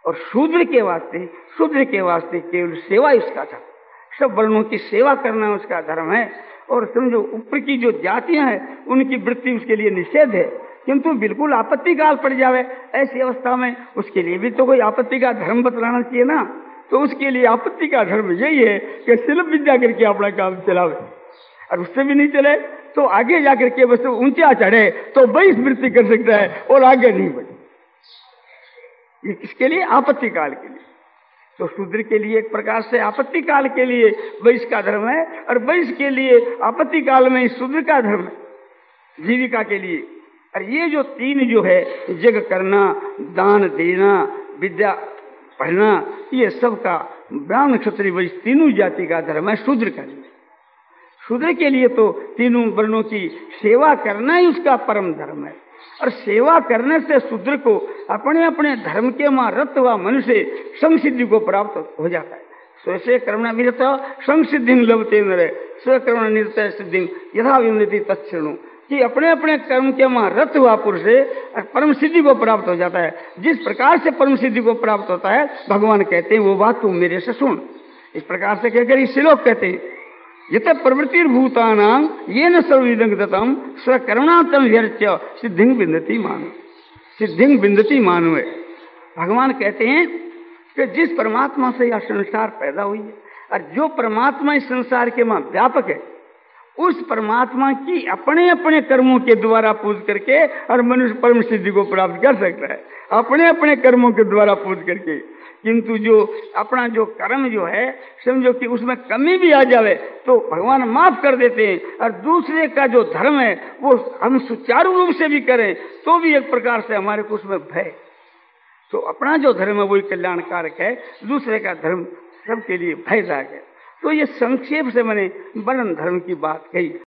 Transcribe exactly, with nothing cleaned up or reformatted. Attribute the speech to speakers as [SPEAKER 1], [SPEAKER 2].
[SPEAKER 1] और शूद्र के वास्ते शूद्र के वास्ते केवल सेवा ही उसका धर्म, सब वर्णों की सेवा करना उसका धर्म है। और समझो ऊपर की जो जातियां हैं उनकी वृत्ति उसके लिए निषेध है, किंतु बिल्कुल आपत्ति काल पड़ जावे ऐसी अवस्था में उसके लिए भी तो कोई आपत्ति का धर्म बतलाना चाहिए ना। तो उसके लिए आपत्ति का धर्म यही है कि शिल्प विद्या करके अपना काम चलावे, और उससे भी नहीं चले तो आगे जाकर के बस ऊंचा चढ़े तो बहिष वृत्ति कर सकता है और आगे नहीं बढ़े। ये किसके लिए? आपत्ति काल के लिए। तो शूद्र के लिए एक प्रकार से आपत्ति काल के लिए वैश्य का धर्म है, और वैश्य के लिए आपत्ति काल में शूद्र का धर्म है जीविका के लिए। और ये जो तीन जो है जग करना, दान देना, विद्या पढ़ना, ये सब का ब्राह्मण क्षत्रिय वैश्य तीनों जाति का धर्म है शूद्र का लिए। शूद्र के लिए तो तीनों वर्णों की सेवा करना ही उसका परम धर्म है, और सेवा करने से शूद्र को अपने अपने धर्म के मां रत हुआ मनुष्य संसिद्धि को प्राप्त हो जाता है। स्वसे कर्मणा विरत संसिद्धि लभते नरे स्वकर्मणा निरत सिद्धि यथा विन्दति तत्क्षणु, कि अपने अपने कर्म के मां रत हुआ पुरुष परम सिद्धि को प्राप्त हो जाता है। जिस प्रकार से परम सिद्धि को प्राप्त होता है भगवान कहते हैं वो बात तुम मेरे से सुन। इस प्रकार से कहकर इस श्लोक कहते हैं यत प्रवृत्तिर्भूतानां येन सर्वविदं दत्तं स्वकर्मणां व्यर्च्य सिद्धिं विन्दति मानव, सिद्धिं विन्दति मानव। भगवान कहते हैं कि जिस परमात्मा से यह संसार पैदा हुई है और जो परमात्मा इस संसार के मां व्यापक है, उस परमात्मा की अपने अपने कर्मों के द्वारा पूज करके और मनुष्य परम सिद्धि को प्राप्त कर सकता है, अपने अपने कर्मों के द्वारा पूज करके। किंतु जो अपना जो कर्म जो है समझो कि उसमें कमी भी आ जावे तो भगवान माफ कर देते हैं, और दूसरे का जो धर्म है वो हम सुचारू रूप से भी करें तो भी एक प्रकार से हमारे को उसमें भय। तो अपना जो धर्म है वही कल्याणकारक है, दूसरे का धर्म सबके लिए भयदायक है। तो ये संक्षेप से मैंने वर्णन धर्म की बात कही।